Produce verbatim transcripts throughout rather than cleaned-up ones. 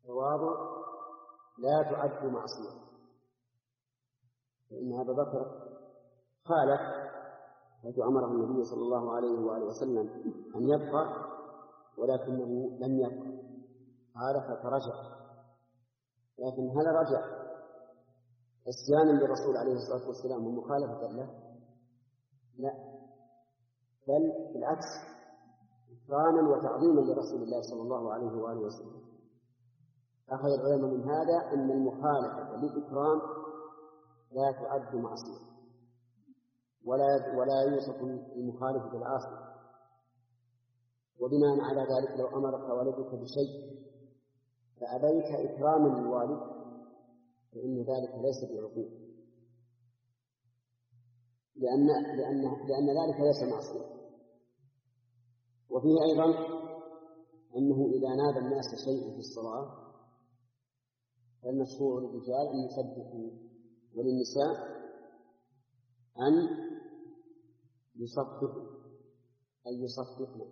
التواضع لا تعد معصية، فإن أبا بكر خالف حيث أمره النبي صلى الله عليه وآله وسلم أن يبقى ولكنه لم يبقى، خالف فرجع. لكن هل رجع عصيانا للرسول عليه الصلاة والسلام ومخالفة له؟ لا، بل بالعكس إكراما وتعظيما لرسول الله صلى الله عليه وآله وسلم. أخذ العلماء من هذا أن المخالفة للإكرام لا تعد معصية، ولا ولا يوصف المخالف بالعاصي. وبناء على ذلك لو أمرك والدك بشيء فأبيت إكراما للوالد فإن ذلك ليس بعقوق، لأن لأن لأن ذلك ليس معصية. وفيه أيضا أنه إذا نادى الناس شيء في الصلاة فالمشروع للرجال أن يسبحوا وللنساء أن يصفقوا أي يصفقنا.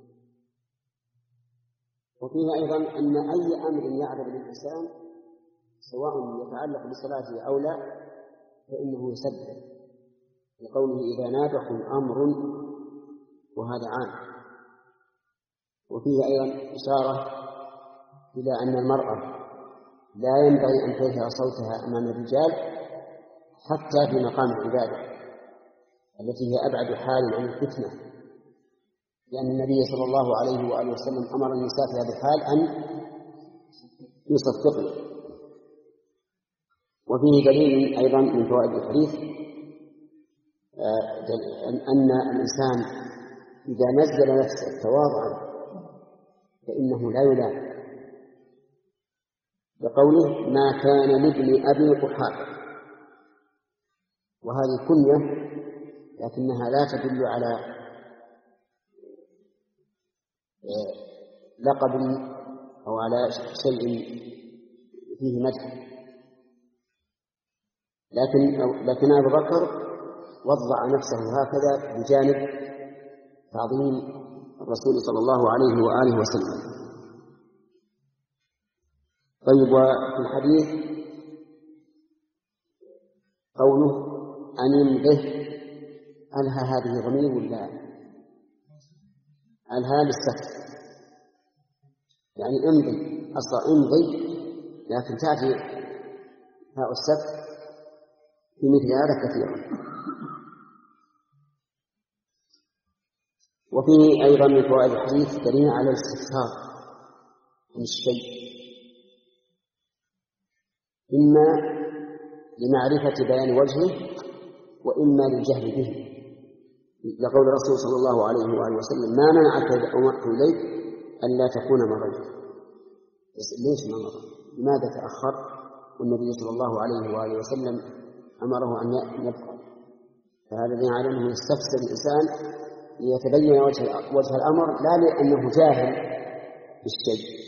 وفيه أيضا أن أي أمر يعرض للإنسان سواء يتعلق بصلاته أو لا فإنه يسبح، لقوله إذا نابكم أمر، وهذا عام. وفيه أيضا إشارة إلى أن المرأة لا ينبغي أن ترفع صوتها أمام الرجال حتى في مقام العبادة التي هي أبعد حال عن الفتنة، لأن النبي صلى الله عليه وآله وسلم أمر النساء في هذه الحال أن يصفقن. وفيه دليل أيضا من فوائد الحديث أن الإنسان إذا نزل نفسه تواضعا فإنه لا يلام، بقوله ما كان لابن أبي قحافة، وهذه كنية لكنها لا تدل على لقب أو على شيء فيه مدح، لكن لكن أبو بكر وضع نفسه هكذا بجانب تعظيم الرسول صلى الله عليه وآله وسلم. طيب، وفي الحديث قوله أن يمضه، ألها هذه ضمير ولا ألها للسكت؟ يعني امضي، أصلا امضي، لكن تأتي هاء السكت في مثل هذا كثيرا. وفيه أيضا من فوائد الحديث دليل على الاستفسار عن الشيء، إما لمعرفة بيان وجهه وإما للجهل به، لقول الرسول صلى الله عليه وآله وسلم ما منعك إذ أمرت إليك ألا تكون مريت. ليش ما مر؟ لماذا تأخر والنبي صلى الله عليه وآله وسلم أمره أن يبقى؟ فهذا دليل على أنه يستفسر الإنسان ليتبين وجه, وجه الأمر، لا لأنه جاهل بالشيء.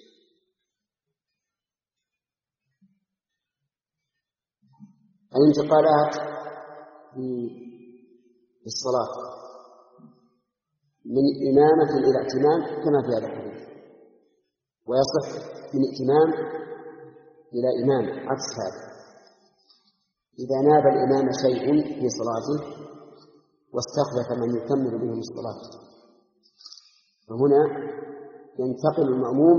الانتقالات في الصلاة من إمامة إلى ائتمام كما في هذا الحديث، ويصح من ائتمام إلى إمام عكس هذا. إذا ناب الإمام شيء في صلاته واستخلف من يكمل بهم الصلاة فهنا ينتقل المأموم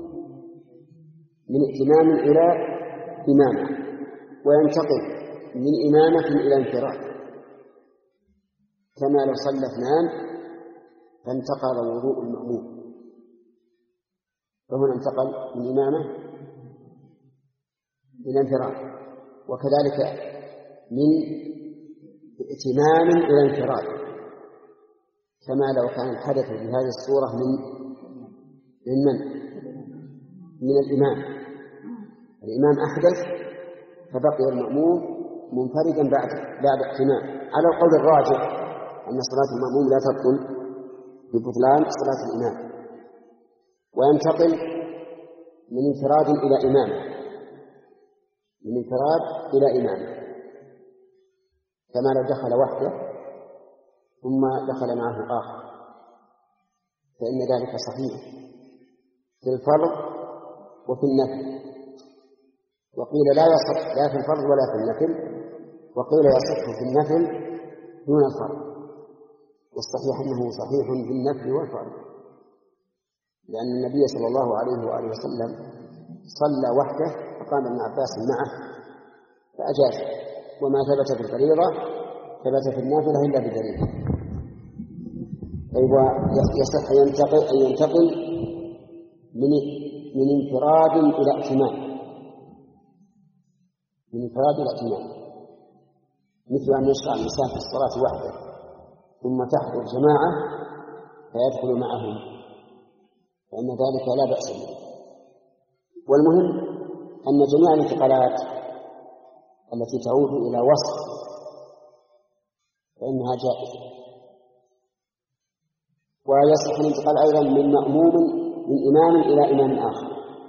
من ائتمام إلى إمامة، وينتقل من إمامة إلى انفراد، كما لو صلى اثنان فانتقل وضوء المأموم، فهنا انتقل من إمامة إلى انفراد. وكذلك من ائتمام إلى انفراد، كما لو كان الحدث بهذه الصورة من من من؟ من الإمام. الإمام أحدث فبقي المأموم منفردا بعد بعد ائتمام، على القول الراجح أن صلاة المأموم لا تبطل ببطلان صلاة الإمام، وينتقل من انفراد إلى إمامة، من انفراد إلى إمامة، كما لو دخل وحده ثم دخل معه آخر، فإن ذلك صحيح في الفرض وفي النفل، وقيل لا يصح لا في الفرض ولا في النفل، وقيل يصح في النفل دون الفرض، والصحيح أنه صحيح في النفل والفرض، لأن النبي صلى الله عليه وآله وسلم صلى وحده فقام ابن عباس معه فأجاز، وما ثبت في الفريضة ثبت في النافلة إلا بدليل. طيب يصح أن ينتقل أن ينتقل من من انفراد إلى ائتمان، من انفراد إلى ائتمان، مثل أن يشرع الإنسان في الصلاة وحده ثم تحضر جماعة فيدخل معهم، فإن ذلك لا بأس به. والمهم أن جميع الانتقالات التي تعود إلى وصف فإنها جائزة. ويصح الانتقال أيضا من مأموم من إمام إلى إمام آخر،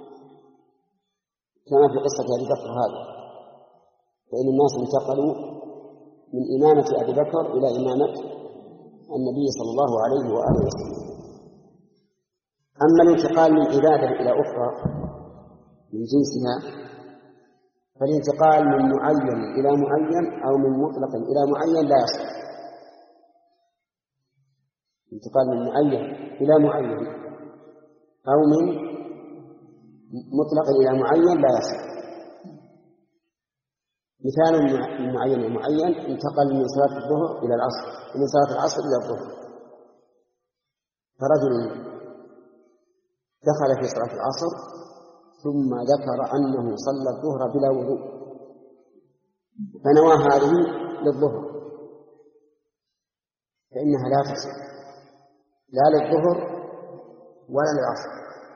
كما في قصة أبي بكر هذا، فإن الناس انتقلوا من إمامة أبي بكر إلى إمامة النبي صلى الله عليه وآله وسلم. أما الانتقال من عبادة إلى أخرى من جنسها فالانتقال من معين إلى معين أو من مطلق إلى معين لا يصح. انتقال من معين إلى معين أو من مطلق إلى معين لا يصح. مثال من معين إلى معين: انتقل من صلاة الظهر إلى العصر، ومن صلاة العصر إلى الظهر، فرجل دخل في صلاة العصر ثم ذكر أنه صلى الظهر بلا وضوء فنوى هذه للظهر، فإنها لا تصح لا للظهر ولا للعصر.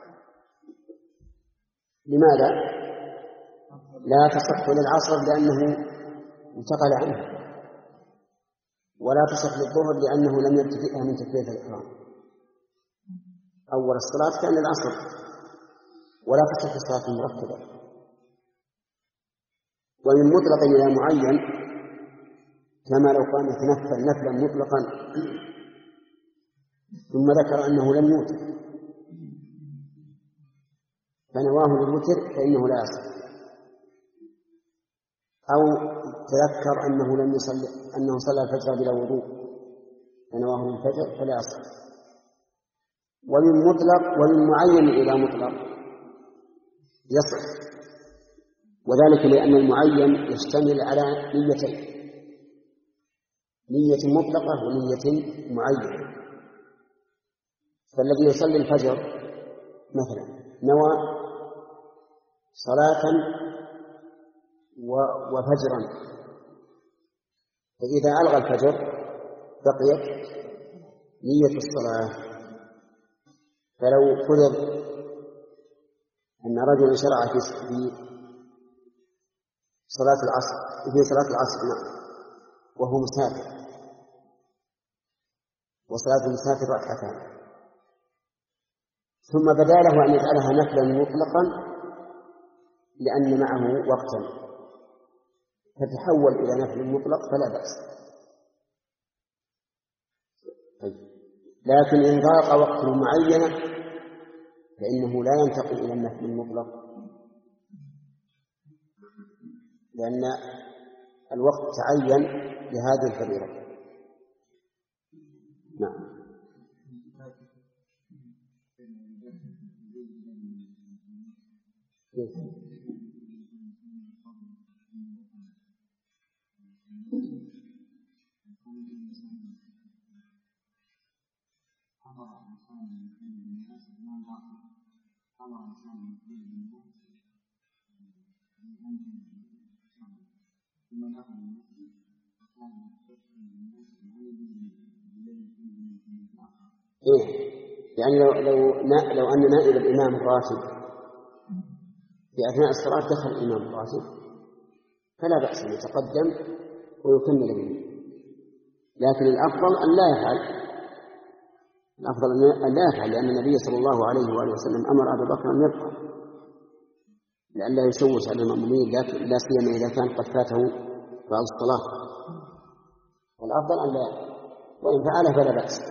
لماذا؟ لا تصح للعصر لأنه انتقل عنه، ولا تصح للظهر لأنه لم يبتدئها من تكبيرة الإحرام أول الصلاة كان العصر، ولا تصح الصلاة المرتبة. ومن مطلق إلى معين كما لو كان يتنفل نفلا مطلقا ثم ذكر أنه لم يوتر فنواه للوتر فإنه لا يصح، أو تذكر أنه لم يصلي أنه صلى الفجر بلا وضوء فنواه للفجر فلا يصح. ومن مطلق ومن معين إلى مطلق يصح، وذلك لأن المعين يشتمل على نيتين: نية مطلقة ونية معينة. فالذي يصلي الفجر مثلا نوى صلاة وفجرا، فإذا ألغى الفجر بقيت نية الصلاة. فلو فرض أن رجلا شرع في صلاة العصر في صلاة العصر وهو مسافر، وصلاة المسافر ركعتان، ثم بدا له أن يجعلها نفلا مطلقا لأن معه وقتا فتحول إلى نفل مطلق فلا بأس. لكن إن ضاق وقت معينة فإنه لا ينتقل إلى النفل المطلق، لأن الوقت تعين لهذه الفريضة. نعم. إيه؟ يعني لو لو لو أن نائب الإمام الراتب في أثناء الصلاة دخل الإمام الراتب فلا بأس أن يتقدم ويكمل به، لكن الأفضل أن لا يفعل الأفضل أن لا يفعل لأن النبي صلى الله عليه وآله وسلم أمر أبا بكر أن يبقى لئلا يشوش على المأمومين، لا سيما إذا كان قد فاته بعض الصلاة. والأفضل أن لا يفعل، وإن فعله فلا بأس.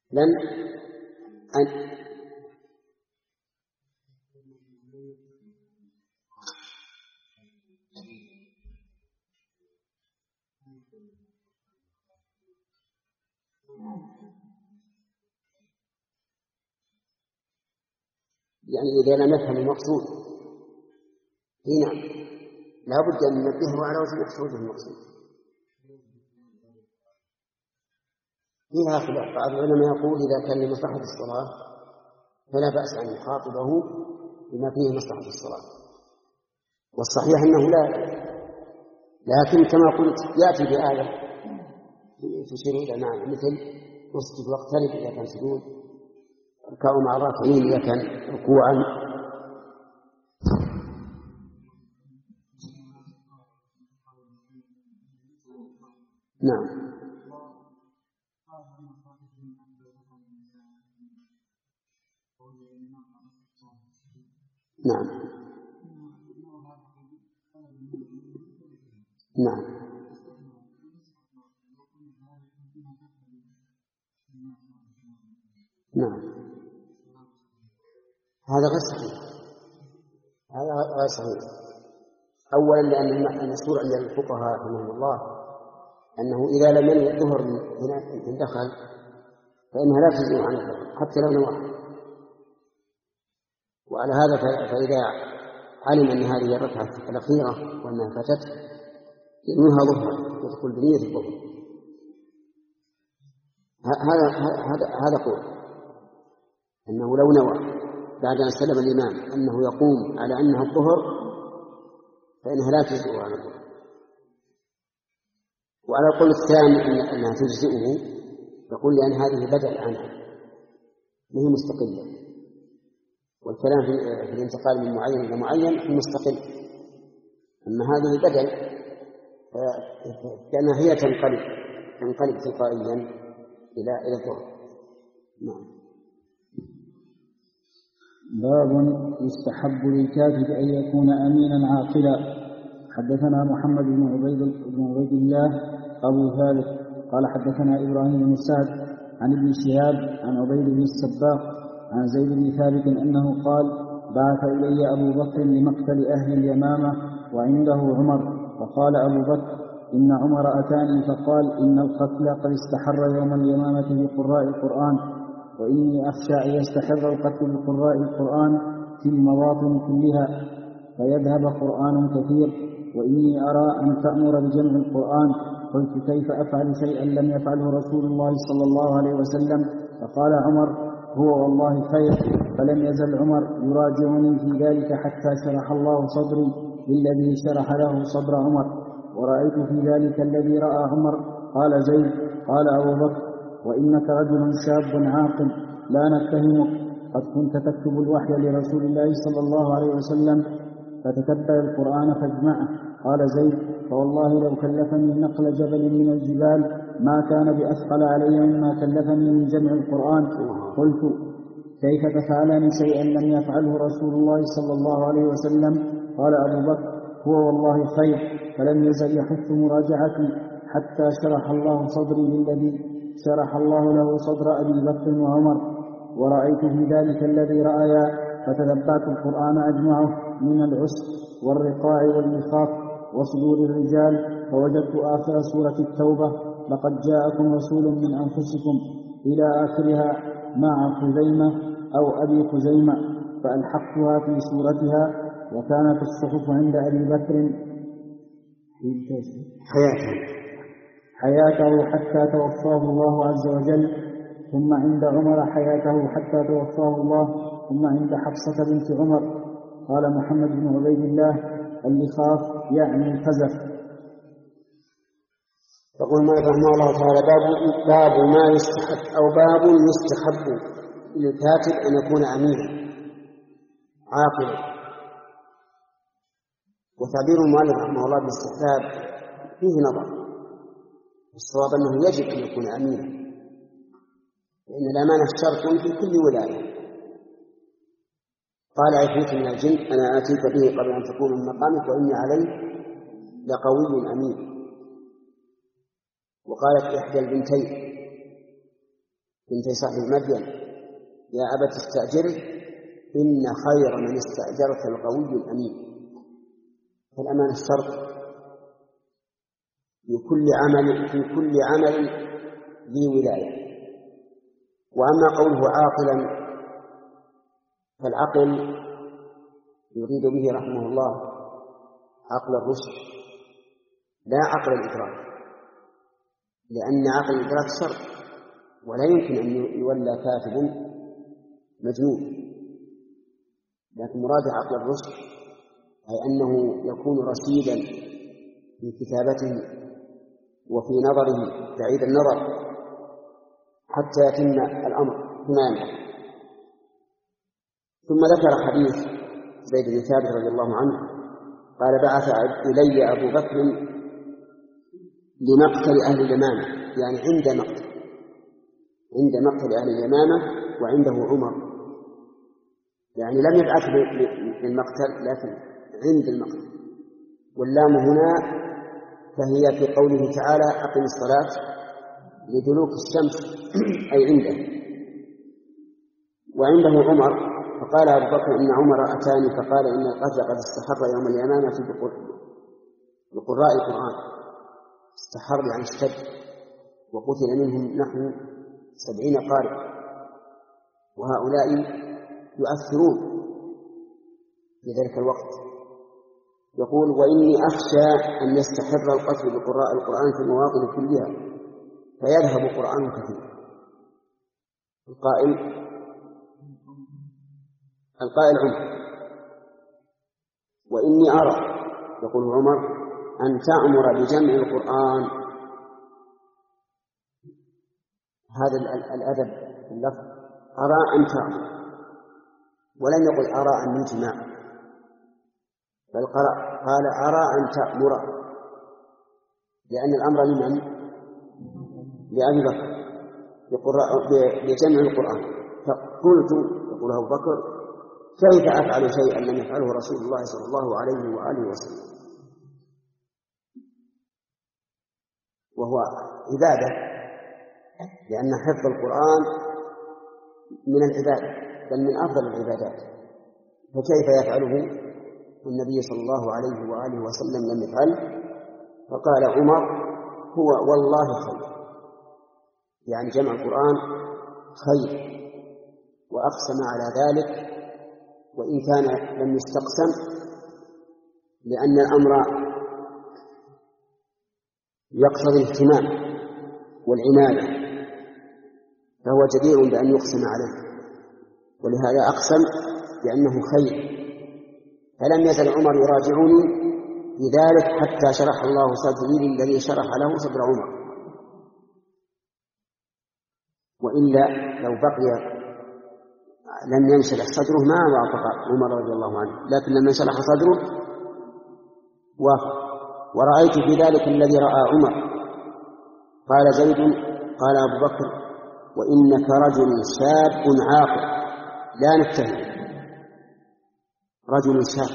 لن أن يعني إذا لم يفهم المقصود هنا نعم لا بد أن ننبهه على وجه مقصوده المقصود. فيها خلاف، بعض العلماء يقول إذا كان لمصلحة الصلاة فلا بأس أن يخاطبه بما فيه مصلحة الصلاة، والصحيح أنه لا، لكن كما قلت يأتي بآية تشير إلى معنى مثل اسجد واقترب إذا كان سجود، اركعوا مع الراكعين إذا كان ركوعا. نعم نعم نعم نعم هذا غير صحيح، هذا غير صحيح. أولا لأن المشهور عند الفقهاء رحمهم الله أنه إذا لم ينوي الظهر من دخل فإنها لا تجزئ عن الظهر حتى لو نوى. وعلى هذا فإذا علم أن هذه الركعة الأخيرة وأنها فاتته ينويها ظهرا يدخل بنية الظهر. هذا هذا هذا قول أنه لو نوى بعد أن سلم الإمام أنه يقوم على أنها الظهر فإنها لا تجزئه عن الظهر. وعلى القول الثاني أنها تجزئه يقول لأن هذه بدل عنها وهي مستقلة، والكلام في الانتقال من معين إلى معين مستقل، أما هذه بدل كأنها هي تنقلب تنقلب تلقائيا إلى إلى الظهر. نعم. باب يستحب للكاتب أن يكون أمينا عاقلا. حدثنا محمد بن عبيد بن عبيد الله أبو ثابت قال حدثنا إبراهيم بن سعد عن ابن شهاب عن عبيد بن السباق عن زيد بن ثابت أنه قال بعث إلي أبو بكر لمقتل أهل اليمامة وعنده عمر، فقال أبو بكر إن عمر أتاني فقال إن القتل قد استحر يوم اليمامة بقراء القرآن، وإني أخشى أن يستحر القتل بقراء القرآن في المواطن كلها فيذهب قرآن كثير، وإني أرى أن تأمر بجمع القرآن. قلت كيف أفعل شيئا لم يفعله رسول الله صلى الله عليه وسلم؟ فقال عمر هو والله خير. فلم يزل عمر يراجعني في ذلك حتى شرح الله صدري بالذي شرح له صدر عمر، ورأيت في ذلك الذي رأى عمر. قال زيد قال أبو بكر وإنك رجل شاب عاقل لا نتهمك، قد كنت تكتب الوحي لرسول الله صلى الله عليه وسلم فتتبع القرآن فاجمعه. قال زيد فوالله لو كلفني نقل جبل من الجبال ما كان بأثقل علي مما كلفني من جمع القرآن. قلت كيف تفعلان شيئا لم يفعله رسول الله صلى الله عليه وسلم؟ قال أبو بكر هو والله خير. فلم يزل يحث مراجعتي حتى شرح الله صدري بالذي شرح الله له صدر أبي بكر وعمر، ورأيت في ذلك الذي رأيا فتتبعت القرآن أجمعه من العسر والرقاع والمخاط وصدور الرجال، فوجدت آخر سورة التوبة لقد جاءكم رسول من أنفسكم إلى آخرها مع خزيمة أو أبي خزيمة، فألحقتها في سورتها. وكانت الصحف عند أبي بكر حياته حياته حتى توفاه الله عز وجل، ثم عند عمر حياته حتى توفاه الله، ثم عند حفصة بنت عمر. قال محمد بن عبيد الله اللي خاف يعني الخزف. يقول ما رحمه الله تعالى باب, باب ما يستحب أو باب يستحب للكاتب أن يكون أمينا عاقلا. وتعبير المؤلف رحمه الله بالاستحباب فيه نظر، الصواب أنه يجب أن يكون أمينا، لأن الأمانة شرط في كل ولاية. قال عفريت من الجن أنا آتيك به قبل أن تقوم من مقامك وإني عليه لقوي أمين. وقالت إحدى البنتين بنت صاحب مدين يا أبت استأجره إن خير من استأجرت القوي الأمين. فالأمان الشرط في كل عمل في كل عمل ذي ولاية. وأما قوله عاقلا فالعقل يريد به رحمه الله عقل الرشد لا عقل الإدراك، لأن عقل الإدراك شرط ولا يمكن أن يولى كاتب مجنون، لكن مراد عقل الرشد أي أنه يكون رشيدا في كتابته وفي نظره بعيد النظر حتى يتم الأمر بما ينبغي. ثم ذكر حديث زيد بن ثابت رضي الله عنه قال بعث إلي أبو بكر لمقتل أهل اليمامة، يعني عند مقتل عند مقتل أهل اليمامة وعنده عمر، يعني لم يبعث للمقتل لكن عند المقتل. واللام هنا فهي في قوله تعالى أقم الصلاة لدلوك الشمس أي عنده، وعنده عمر. فقال أبو بكر إن عمر أتاني فقال إن القتل قد استحر يوم اليمامة بقراء القرآن. استحر يعني اشتد، وقتل منهم نحو سبعين قارئ، وهؤلاء يؤثرون في ذلك الوقت. يقول وإني أخشى أن يستحر القتل بقراء القرآن في المواطن كلها فيذهب قرآن كثير. القائل القائل عمر. وإني أرى يقول عمر أن تأمر بجمع القرآن. هذا الأدب في اللفظ أرى أن تأمر، ولم يقل أرى أن يجمع، بل قال أرى أن تأمر، لأن الأمر لمن؟ لأبي بكر بجمع القرآن. فقلت يقول أبو بكر كيف أفعل شيئا لم يفعله رسول الله صلى الله عليه وآله وسلم، وهو عبادة، لأن حفظ القرآن من العبادة بل من أفضل العبادات، فكيف يفعله النبي صلى الله عليه وآله وسلم لم يفعله؟ فقال عمر هو والله خير، يعني جمع القرآن خير، وأقسم على ذلك وإن كان لم يستقسم، لأن الأمر يقتضي الاهتمام والعناية، فهو جدير بأن يقسم عليه، ولهذا أقسم بأنه خير. فلم يزل عمر يراجعني لذلك حتى شرح الله صدري الذي شرح له صدر عمر، وإلا لو بقي لم ينشرح صدره ما وافق عمر رضي الله عنه، لكن لما انشرح صدره وافق. ورأيت في ذلك الذي رأى عمر. قال زيد قال أبو بكر وإنك رجل شاب عاقل لا نتهم. رجل شاب،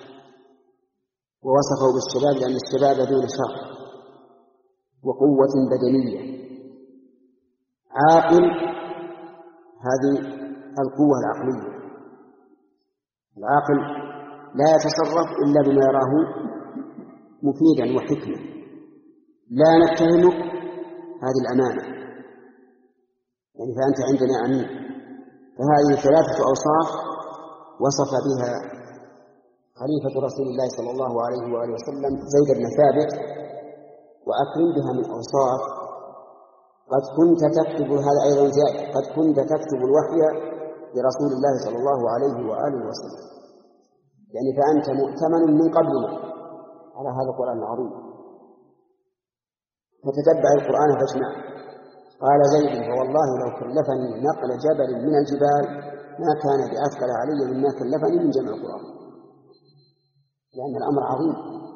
ووصفه بالشباب لأن الشباب دون شر وقوة بدنية. عاقل هذه القوة العقلية. العاقل لا يتصرف إلا بما يراه مفيدا وحكمة. لا نتهمك هذه الأمانة، يعني فأنت عندنا أمين. فهذه ثلاثة أوصاف وصف بها خليفة رسول الله صلى الله عليه وآله وسلم زيد بن ثابت، وأكرم بها من أوصاف. قد كنت تكتب هذا أيضا زيادة، قد كنت تكتب الوحي لرسول الله صلى الله عليه وآله وسلم، يعني فأنت مؤتمن من قبلنا على هذا القرآن العظيم، فتتبع القرآن فاسمع. قال زيد فوالله لو كلفني نقل جبل من الجبال ما كان بأثقل علي مما كلفني من جمع القرآن، لأن الأمر عظيم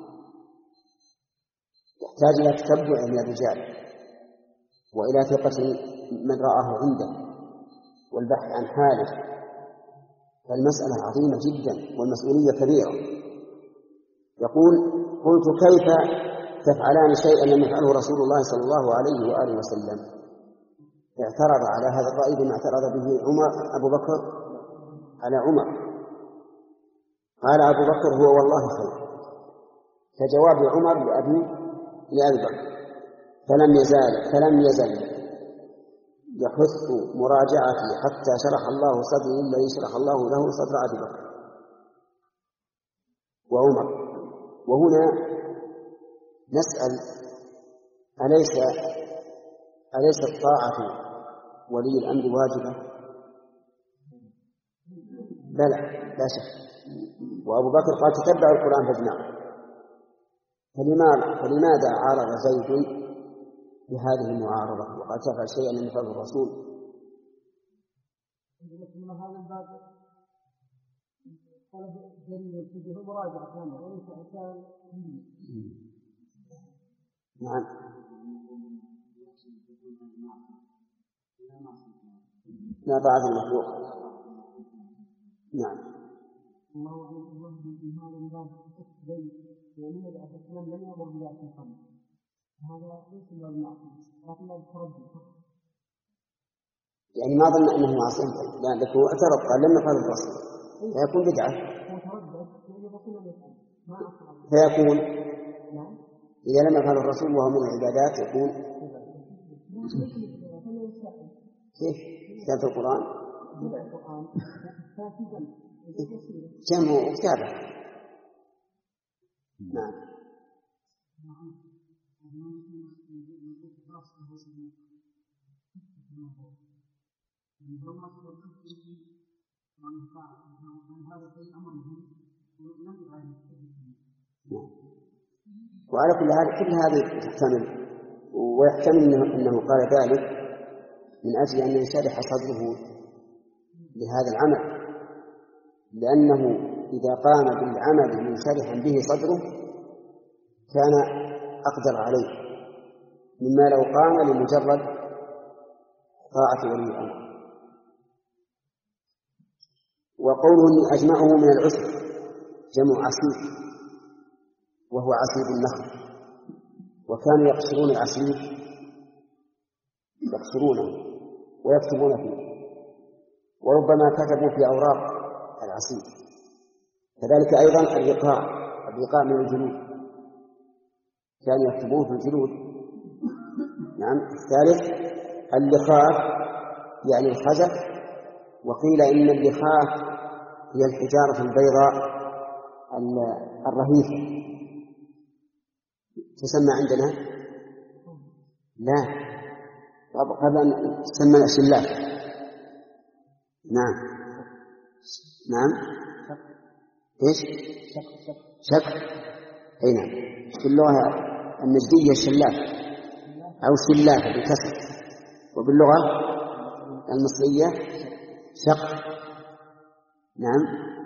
يحتاج إلى تتبع من الرجال وإلى ثقة من رآه عنده والبحث عن حاله. فالمسألة عظيمة جدا والمسؤولية كبيرة. يقول قلت كيف تفعلان شيئا لم يفعله رسول الله صلى الله عليه وآله وسلم؟ اعترض على هذا الرأي بما اعترض به عمر أبو بكر على عمر. قال أبو بكر هو والله خير، كجواب عمر لأبي لأبي بكر، فلم يزال فلم يزل يحث مراجعتي حتى شرح الله صدري الذي شرح الله له صدر أبي بكر وعمر. وهنا نسأل: أليس أليس الطاعة ولي الأمر واجبة؟ بلى لا شك. وأبو بكر قال: تتبعوا القرآن فاجمعوا. فلماذا فلماذا عارض زيد بهذه المعارضة وقد تفعل شيئا لم يفعله الرسول؟ نعم. لا بعد المخلوق. نعم. الله أعلم الله بهذا الباب الزيد ولي الأسلام لم يأمر بذلك القبل، هذا ليس من المعصية لكن التردد، يعني ما ظن أنه معصية، لأنه اعترض قال لم يفعل الرسول فيكون بدعة، فيكون إذا لم يفعل الرسول وهو من العبادات يكون كيف كتاب القرآن جمع كتابه. نعم. وعلى كل هذا كل هذه تحتمل، ويحتمل إنه, إنه قال ذلك من أجل أن ينشرح صدره لهذا العمل، لأنه إذا قام بالعمل منشرحا به صدره كان أقدر عليه مما لو قام لمجرد طاعة ولي الأمر. وقوله إن أجمعه من العسر جمع عسير، وهو عسير النخل، وكانوا يقصرون العسير يقصرونه ويكتبون فيه، وربما كتبوا في أوراق العسير. كذلك أيضا الرقاع الرقاع من الجلود كانوا يكتبون في الجلود. نعم. الثالث اللخاف يعني الخزف، وقيل إن اللخاف هي الحجارة البيضاء الرهيفة تسمى عندنا لا قبل أن تسمى الشلاف. نعم. نعم. إيش؟ شك. أي نعم. في اللغة النجدية الشلاف أو شلاف بالكسر، وباللغة المصرية شق. نعم.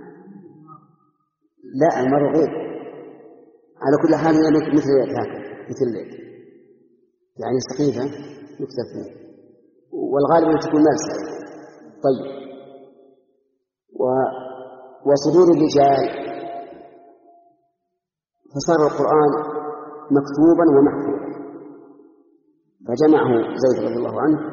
لا المرء غير. على كل حال هي مثل هكذا مثل يعني سقيفة يكتب فيه، والغالب أن تكون ملسة. طيب. و وصدور الرجال فصار القرآن مكتوبا ومحفوظا، فجمعه زيد رضي الله عنه.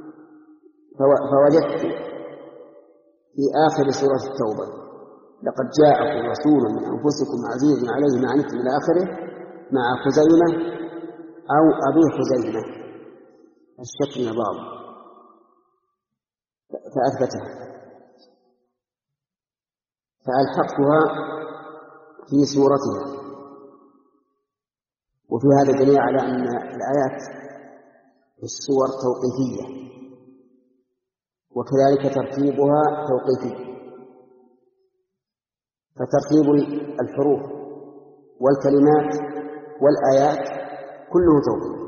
فوجدت في آخر سورة التوبة لقد جاءكم رسول من أنفسكم عزيز عليه ما عنتم إلى آخره مع خزيمة أو أبي خزيمة الشك من بعض فأثبتها، فألحقتها في سورتها. وفي هذا دليل على أن الآيات في السور توقيفية، وكذلك ترتيبها توقيفي، فترتيب الحروف والكلمات والآيات كله توقيف،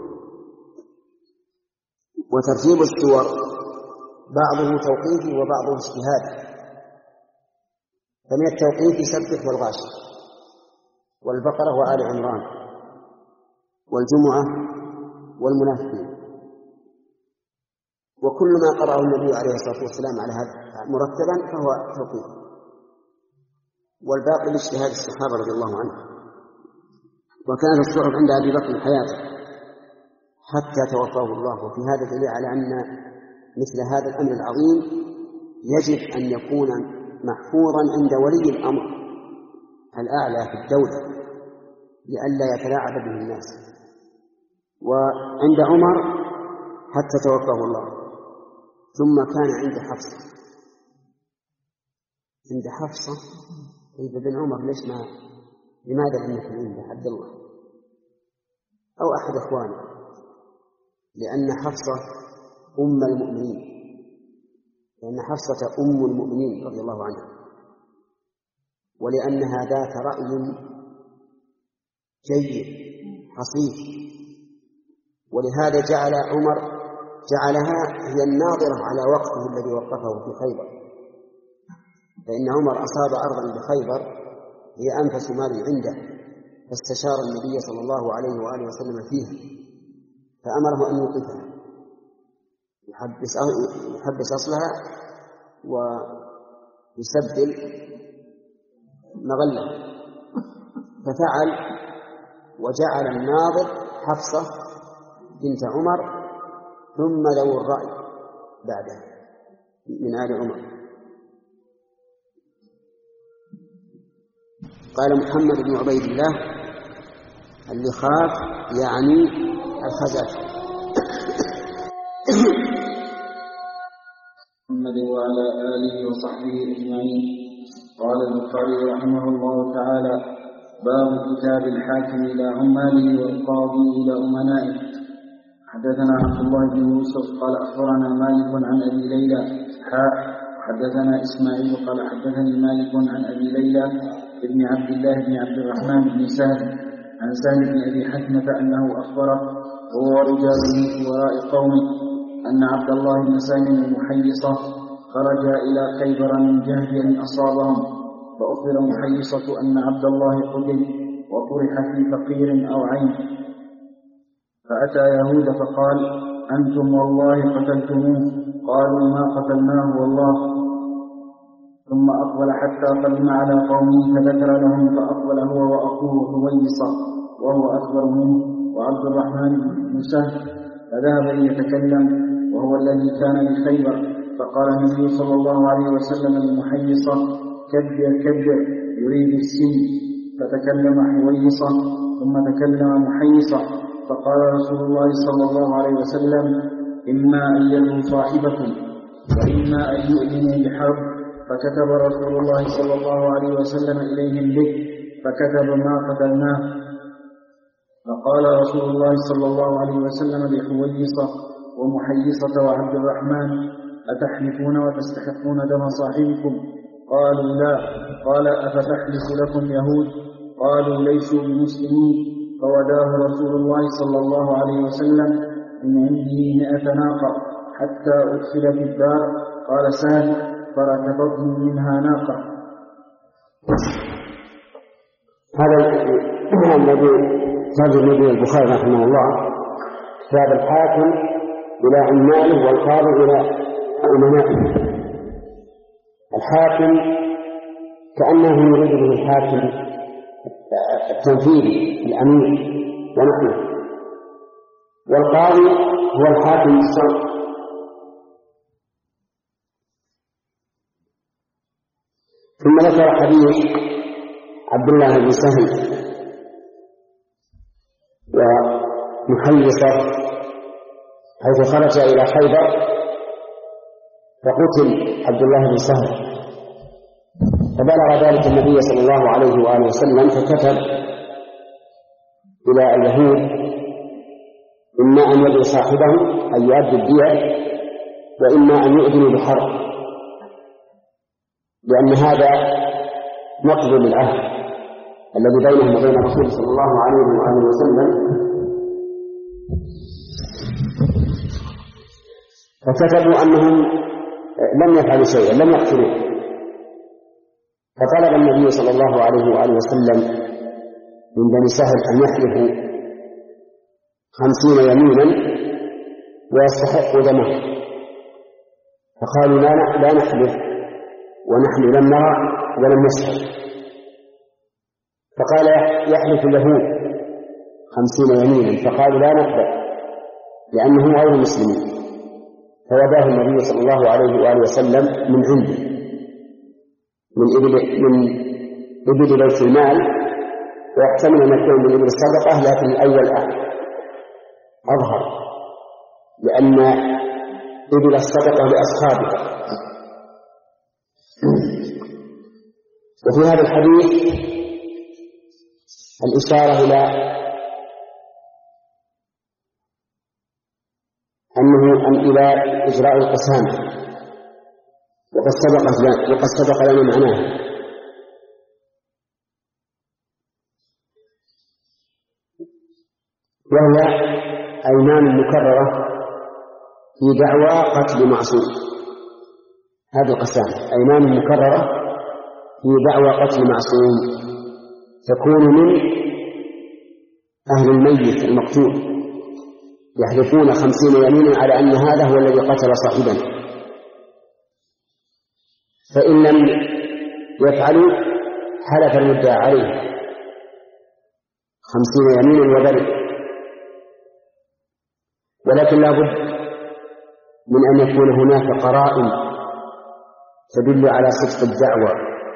وترتيب السور بعضه توقيفي وبعضه اجتهادي. فمن التوقيف سبح والغاشية والبقرة وآل عمران والجمعة والمنافقين، وكل ما قرأه النبي عليه الصلاة والسلام على هذا مرتبا فهو توقيف، والباقي لاجتهاد الصحابة رضي الله عنهم. وكانت الصحف عند أبي بكر حياته حتى توفاه الله. وفي هذا دليل على أن مثل هذا الأمر العظيم يجب أن يكون محفوظا عند ولي الأمر الأعلى في الدولة لئلا يتلاعب به الناس. وعند عمر حتى توفاه الله، ثم كان عند حفصة. عند حفصة إذا بن عمر ليش ما لماذا لم يكن عنده عبد الله أو أحد إخوانه؟ لأن حفصة أم المؤمنين، لأن حفصة أم المؤمنين رضي الله عنها، ولأنها ذات رأي جيد حصيف، ولهذا جعل عمر جعلها هي الناظرة على وقته الذي وقفه في خيبر، فإن عمر أصاب أرضا بخيبر هي أنفس مال عنده، فاستشار النبي صلى الله عليه وآله وسلم فيها فأمره أن يوقفها يحبس يحبس أصلها ويسبل مغلة، ففعل وجعل الناظر حفصة بنت عمر ثم ذو الرأي بعدها من آل عمر. قال محمد بن عبيد الله اللي خاف يعني الخزاف. محمد وعلى آله وصحبه أجمعين. قال البخاري رحمه الله تعالى: باب كتاب الحاكم إلى عماله والقاضي إلى أمنائه. حدثنا عبد الله بن يوسف قال أخبرنا مالك عن أبي ليلى حاء حدثنا إسماعيل قال حدثني مالك عن أبي ليلى ابن عبد الله بن عبد الرحمن بن سهل عن سهل بن أبي حكمة أنه أخبره هو ورجال من وراء قومه أن عبد الله بن سالم المحيصة خرج إلى خيبر من جهد أصابهم، فأخبر محيصة أن عبد الله قتل وطرح في فقير أو عين، فأتى يهود فقال: أنتم والله قتلتموه. قالوا: ما قتلناه والله. ثم أقبل حتى قدم على قومه فذكر لهم، فأقبل هو وأخوه حويصة وهو أكبر منه وعبد الرحمن بن سهل، فذهب ليتكلم وهو الذي كان بخيبر، فقال النبي صلى الله عليه وسلم لمحيصة: كبر كبر يريد السن. فتكلم حويصة ثم تكلم محيصة، فقال رسول الله صلى الله عليه وسلم: إما أن يلوا صاحبكم وإما أن يؤذنوا بحرب. فكتب رسول الله صلى الله عليه وسلم إليهم به، فكتب: ما قتلناه. فقال رسول الله صلى الله عليه وسلم لحويصة ومحيصة وعبد الرحمن: أتحلفون وتستحقون دم صاحبكم؟ قالوا: لا. قال: أفتحلف لكم يهود؟ قالوا: ليسوا بمسلمين. فوداه رسول الله صلى الله عليه وسلم من عنده مئة ناقة حتى أدخل في الدار. قال سهل: فركبتهم منها ناقة. هذا الذي ترجم به البخاري رحمه الله كتاب الحاكم إلى عماله والقاضي إلى أمنائه. الحاكم كأنه يريد به الحاكم التنفيذي الأمير ونحن، والقاضي هو الحاكم الشرعي. ثم ذكر حديث عبد الله بن سهل ومحيصة حيث خرج إلى خيبر فقتل عبد الله بن سهل، فبلغ ذلك النبي صلى الله عليه وآله وسلم، فكتب إلى اليهود: إما أن يدعو صاحبه أن يؤدي الدية، وإما أن يؤذنوا بحرب، لأن هذا نقض للعهد الذي بينهم وبين الرسول صلى الله عليه وآله وسلم. فكتبوا أنهم لم يفعلوا شيئا، لم يقتلوه. فطلب النبي صلى الله عليه وآله وسلم من بني سهل أن يحلفوا خمسين يمينا ويستحقوا دمه، فقالوا: لا نحلف ونحن لم نرى ولم نشهد. فقال: يحلف اليهود خمسين يمينا، فقالوا: لا نقبل لأنه غير مسلمين. فوداه النبي صلى الله عليه وآله وسلم من عنده من إبل من إبل بيت المال، ويحتمل أن يكون من إبل الصدقة، لكن الأول أظهر لأن إبل الصدقة لأصحابها. وفي هذا الحديث الإشارة إلى أنه أن إلى إجراء القسامة، وقد سبق وقد سبق لنا معناه. وهي أيمان مكررة في دعوى قتل معصوم. هذه القسامة أيمان مكررة في دعوى قتل معصوم، تكون من أهل الميت المقتول، يحلفون خمسين يمينا على أن هذا هو الذي قتل صاحبنا، فإن لم يفعلوا حلف المدعى عليه خمسين يمينا وبرئ. ولكن لا بد من أن يكون هناك قرائن تدل على صدق الدعوة،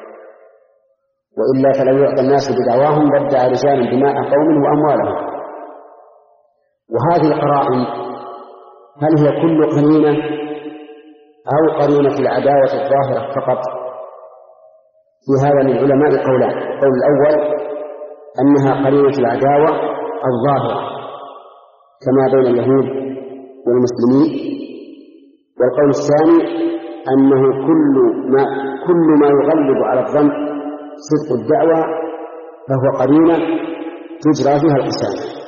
وإلا فلو يعطى الناس بدعواهم بدع رجال دماء قوم وأموالهم. وهذه القرائن هل هي كل قرينة أو قرينة العداوة الظاهرة فقط؟ في هذا من العلماء قولان: القول الأول أنها قرينة العداوة الظاهرة كما بين اليهود والمسلمين، والقول الثاني أنه كل ما كل ما يغلب على الظن صدق الدعوة فهو قرينة تجرى فيها القسامة.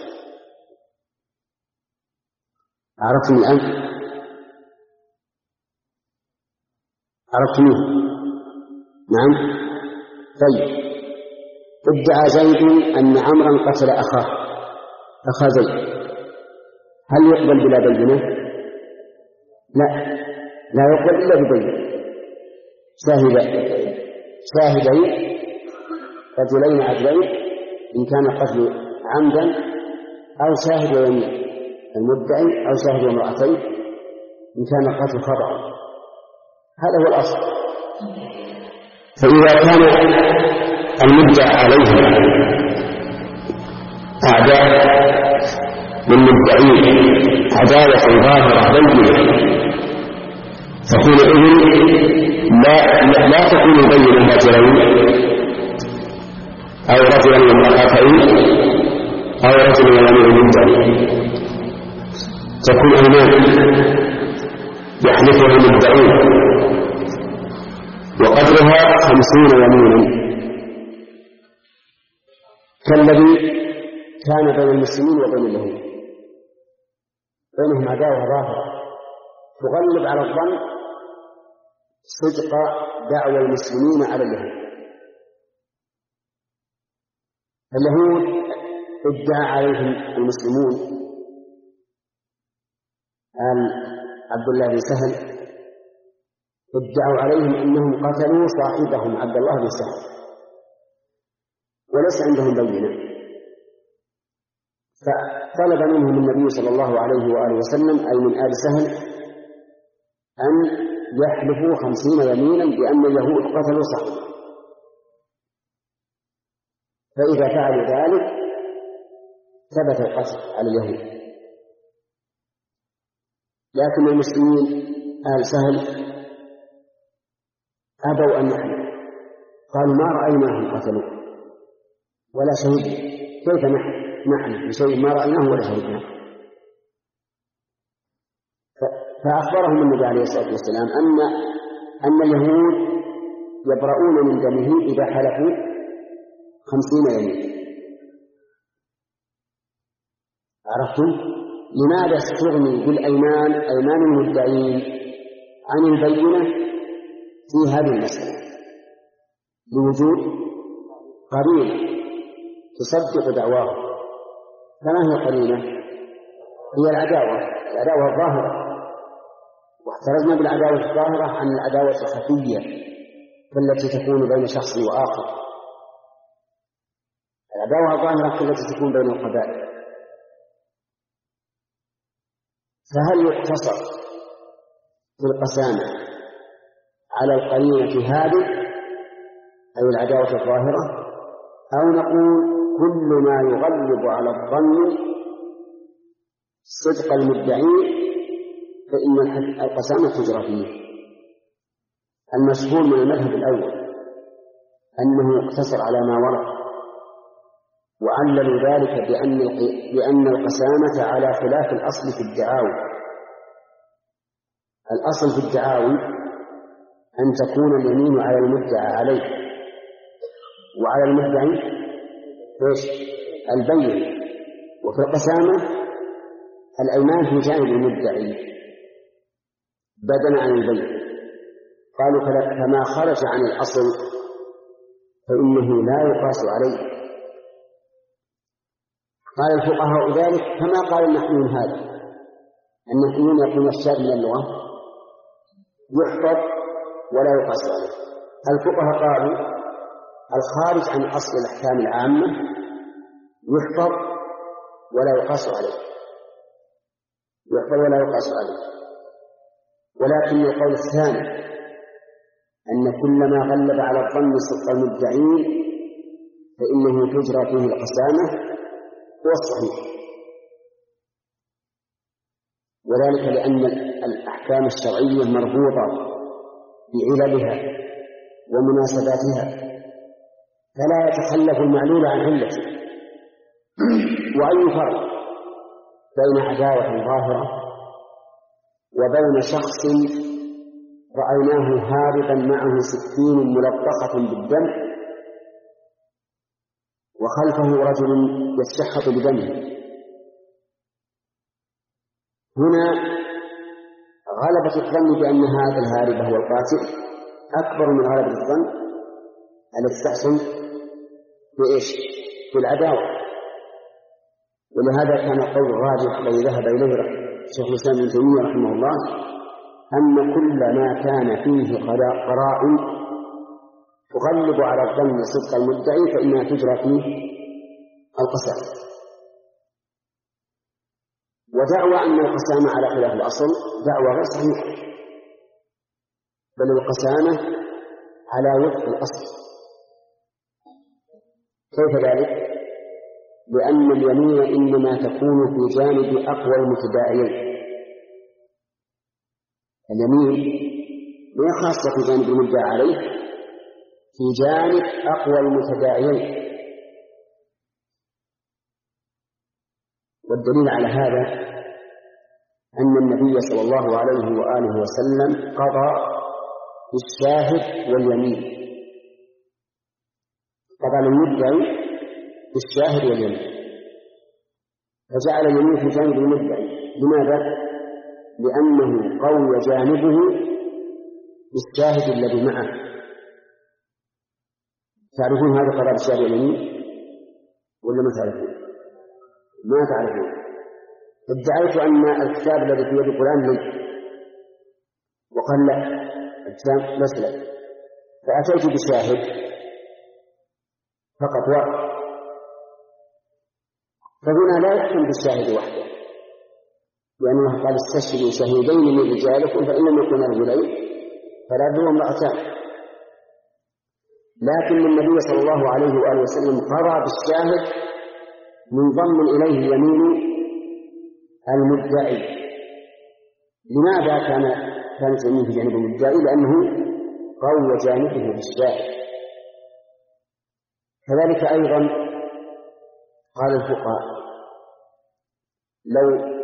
عرفتم الآن؟ عرفتموه؟ نعم. طيب، ادعى زيد أن عمرا قتل أخاه أخا زيد، هل يقبل بلا بينة؟ لا، لا يقبل إلا ببينة. شاهد شاهدين رجلين عدلين إن كان القتل عمدا، أو شاهد ويمين المدعي، أو شاهد وامرأتين إن كان القتل خطأ. هذا هو الأصل. فإذا كان المدعى عليه أعداء للمدعين عداوة ظاهرة بينة، فحينئذ لا لا تكون بين رجلين أو رجلا وامرأتين أو رجل وامرأة المدعي، تكون أيمان يحلفها المدعون وقدرها خمسين يمينا، كالذي كان بين المسلمين وبين اليهود، بينهم عداوة ظاهرة تغلب على الظن صدق دعوى المسلمين على اليهود. اليهود ادعى عليهم المسلمون آل عبد الله بن سهل، ادعوا عليهم أنهم قتلوا صاحبهم عبد الله بن سهل وليس عندهم بينة، فطلب منهم النبي صلى الله عليه وآله وسلم أي من آل سهل أن يحلفوا خمسين يمينا بأن اليهود قتلوا صاحبهم، فإذا فعلوا ذلك ثبت القتل على اليهود. لكن المسلمين آل سهل أبوا أن يحلفوا، قالوا ما رأيناهم قتلوا ولا شهدنا، كيف نحن نحن بشيء ما رأيناه ولا شهدناه؟ فأخبرهم النبي عليه الصلاة والسلام أن أن اليهود يبرؤون من دمه إذا حلفوا خمسين يمين. عرفتم لماذا استغني بالأيمان أيمان المدعين عن البينة في هذه المسألة؟ لوجود قرينة تصدق دعواه. فما هي قرينة؟ هي العداوة العداوة الظاهرة، واحترزنا بالعداوة الظاهرة عن العداوة الخفية التي تكون بين شخص وآخر. العداوة الظاهرة التي تكون بين القبائل. فهل يقتصر في القسامة على القرينة هذه أي العداوة الظاهرة، أو نقول كل ما يغلب على الظن صدق المدعي فإن القسامة تجرى فيه. المشهور من المذهب الأول أنه يقتصر على ما ورد، وعللوا ذلك بأن بأن القسامة على خلاف الأصل في الدعاوى. الأصل في الدعاوى أن تكون اليمين على المدعى عليه، وعلى المدعي ايش؟ البين. وفي القسامة الأيمان في جانب المدعي بدلا عن البين. قالوا فما خرج عن الأصل فإنه لا يقاس عليه. قال الفقهاء ذلك كما قال النحويون هذا. النحويون يقولون الشاذ من اللغة يحفظ ولا يقاس عليه. الفقهاء قالوا الخارج عن أصل الأحكام العامة يحفظ ولا يقاس عليه، يحفظ ولا يقاس عليه. ولكن القول الثاني أن كل ما غلب على الظن صدق المدعين فإنه تجرى فيه القسامة هو الصحيح، وذلك لأن الأحكام الشرعية مربوطة بعللها ومناسباتها، فلا يتخلف المعلول عن علته. وأي فرق بين عداوة ظاهرة وبين شخص رأيناه هاربا معه سكين ملطخة بالدم وخلفه رجل يستشحط بدمه؟ هنا غلبة الظن بأن هذا الهارب هو القاتل أكبر من غلبة الظن التي تحصل بإيش؟ في العداوة. ولهذا كان القول الراجح الذي ذهب إليه شيخ الإسلام ابن تيمية رحمه الله أن كل ما كان فيه قرائن تغلب على الظن صدق المدعي فإنها تجرى فيه القسامة. ودعوى أن القسامة على خلاف الأصل دعوى غير صحيحة، بل القسامة على وفق الأصل. كيف ذلك؟ لأن اليمين إنما تكون في جانب أقوى المتداعيين. اليمين لا خاصة في جانب المدعى عليه، في جانب أقوى المتداعيين. والدليل على هذا أن النبي صلى الله عليه وآله وسلم قضى بالشاهد واليمين، قضى للمدعي بالشاهد واليمين، فجعل اليمين في جانب المدعي. لماذا؟ لأنه قوي جانبه بالشاهد الذي معه. تعرفون هذا قضاء بالشاهد واليمين ولا ما تعرفون؟ ما تعرفون. ادعيت أن الكتاب الذي في يد فلان لي، وقال لا الكتاب مسلم، فأتيت بشاهد فقط واحد، فهنا لا يحكم بالشاهد وحده، لأنه قال استشهدوا شهيدين من رجالكم فإن لم يكن رجلين فلا بد امرأتان. لكن النبي صلى الله عليه وآله وسلم قضى بالشاهد منضم إليه اليمين المدعي. لماذا كان كانت اليمين في جانب المدعي؟ لأنه قوي جانبه بالشاهد. كذلك أيضا قال الفقهاء لو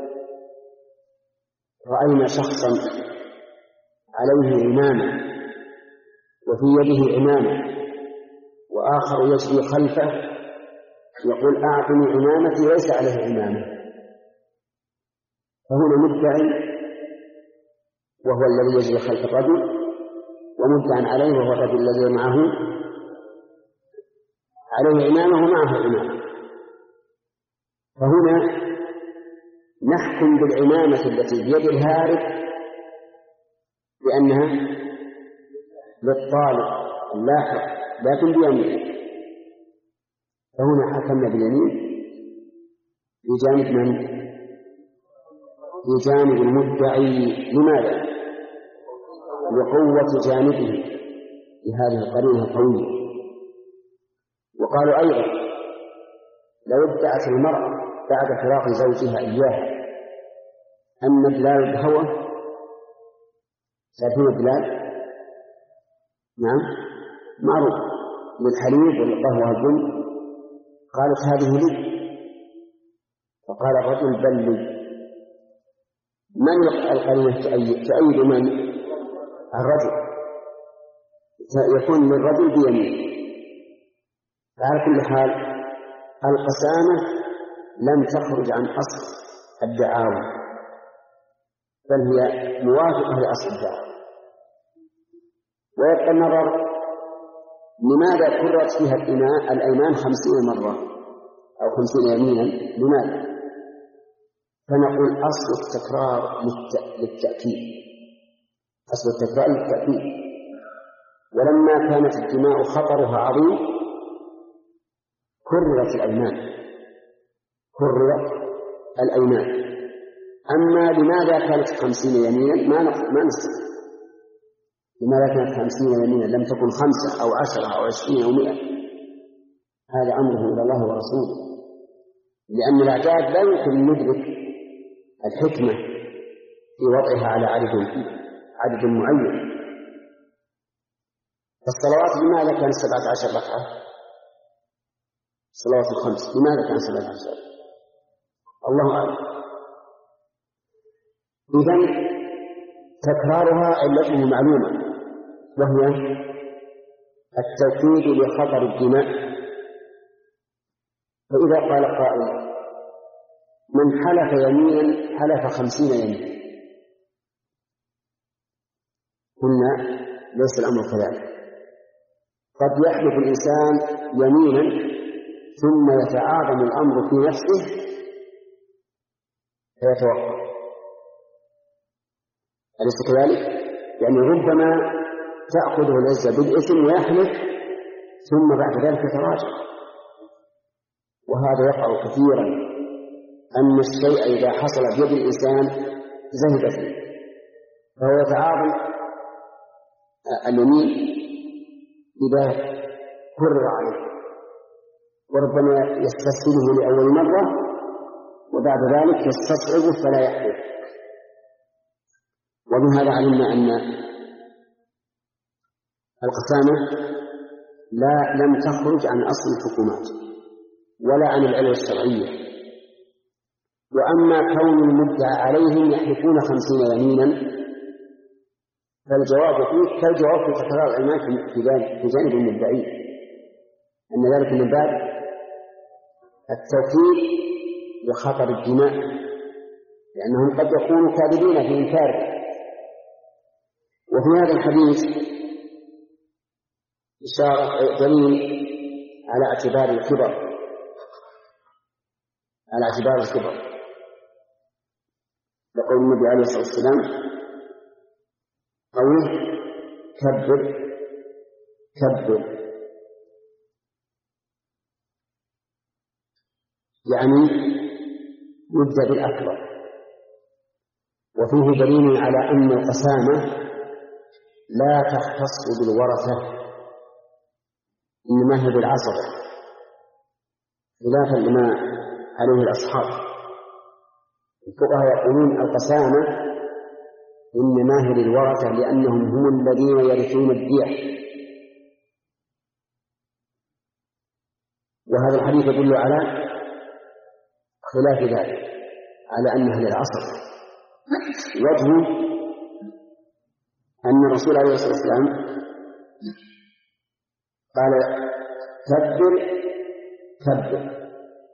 رأينا شخصا عليه عمامة وفي يده عمامة وآخر يجري خلفه يقول أعطني عمامتي ليس عليه عمامة، فهنا مدعي وهو الذي يجري خلف الرجل، ومدعى عليه وهو الرجل الذي معه عليه عمامة ومعه عمامة. فهنا نحكم بالعمامة التي بيد الهارب بأنها للطالب اللاحق لكن بيمينه، فهنا حكمنا باليمين في جانب من؟ في جانب المدعي. لماذا؟ لقوة جانبه لهذه القرينة القوية. وقالوا أيضا لو ادعت المرأة بعد فراق زوجها إياها أن بلال القهوة، تعرفون بلال؟ نعم معروف للحليب والقهوة البن، قالت هذه لي، فقال الرجل بل لي. من القرينة تؤيد من؟ الرجل، يكون للرجل بيمين. فعلى كل حال القسامة لم تخرج عن أصل الدعاوى، بل هي موافقة لأصل الدعاوى. ويبقى النظر لماذا كررت فيها الأيمان خمسين مرة أو خمسين يمينا، لماذا؟ فنقول أصل التكرار للتأكيد، أصل التكرار للتأكيد. ولما كانت الدماء خطرها عظيم كررت الأيمان، كررت الأيمان. أما لماذا كانت خمسين يمينا ما ما نستطيع. لماذا كانت خمسين يمينا لم تكن خمسة أو عشرة أو عشرين أو مئة؟ هذا أمره إلى الله ورسوله، لأن الأعداد لا يمكن ندرك الحكمة في وضعها على عدد عدد معين. الصلوات لماذا كانت سبعة عشر ركعة؟ الصلوات الخمس لماذا كانت سبعة عشر؟ الله أعلم. إذن تكرارها علته معلومة، وهي التوكيد لخطر الدماء. فإذا قال قائل من حلف يمينا حلف خمسين يمينا، قلنا ليس الأمر كذلك. قد يحلف الإنسان يمينا ثم يتعاظم الأمر في نفسه فيتوقف، أليس كذلك؟ يعني ربما تأخذه العزة بالإثم ويحلف ثم بعد ذلك يتراجع، وهذا يقع كثيرا، أن الشيء إذا حصل بيد الإنسان زهد فيه فهو يتعاظم اليمين إذا كرر عليه، وربما يستسهله لأول مرة وبعد ذلك يستصعبه فلا يحلف. وبهذا علمنا أن القسامة لا لم تخرج عن أصل الحكومات ولا عن العلة الشرعية. وأما كون المدعى عليهم يحلفون خمسين يمينا فالجواب فيه كالجواب في تكرار الأيمان في جانب المدعي، أن ذلك من باب التوكيد لخطر الدماء، لأنهم قد يكونوا كاذبين في إنكاره. وفي هذا الحديث إشارة دليل على اعتبار الكبر، على اعتبار الكبر لقول النبي عليه الصلاة والسلام قوله كبر كبر، يعني يبدأ بالأكبر. وفيه دليل على أن القسامة لا تختص بالورثة، إنما هي بالعصبة، خلافا لما عليه الأصحاب. الفقهاء يقولون القسامة إنما هي للورثة لأنهم هم الذين يرثون الدية. وهذا الحديث يدل على خلاف ذلك، على أنها للعصبة. وجه أن الرسول عليه الصلاة والسلام قال كبر كبر،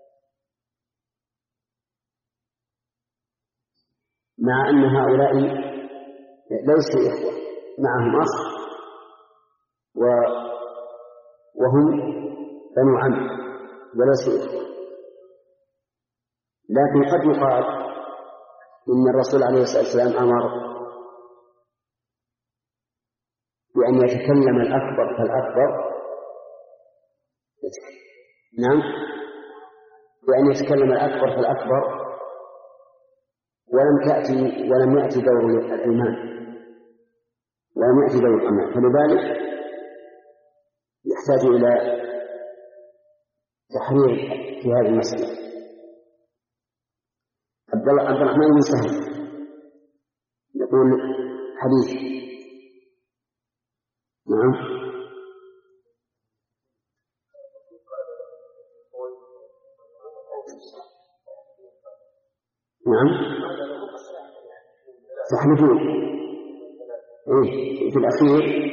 مع أن هؤلاء ليسوا إخوة، معهم أخ وهم بنو عم وليسوا إخوة. لكن قد يقال إن الرسول عليه الصلاة والسلام أمر بأن يتكلم الأكبر فالأكبر، نعم، بأن يتكلم الأكبر فالأكبر، ولم تأتي ولم يأتي دور الإيمان. ولم يأتي ذوي الأمان، فلذلك يحتاج إلى تحرير في هذه المسألة. عبد الرحمن بن سهل يقول حديث. نعم. نعم تحلفون إيه في الأخير.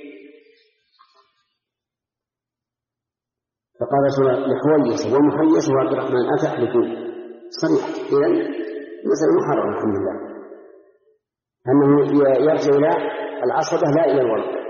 فقال لحويس ومحيص وعبد الرحمن أتحلفون صريح. إذن مثل محرم الحمد لله أنه يرجع إلى العصبة لا إلى الولد.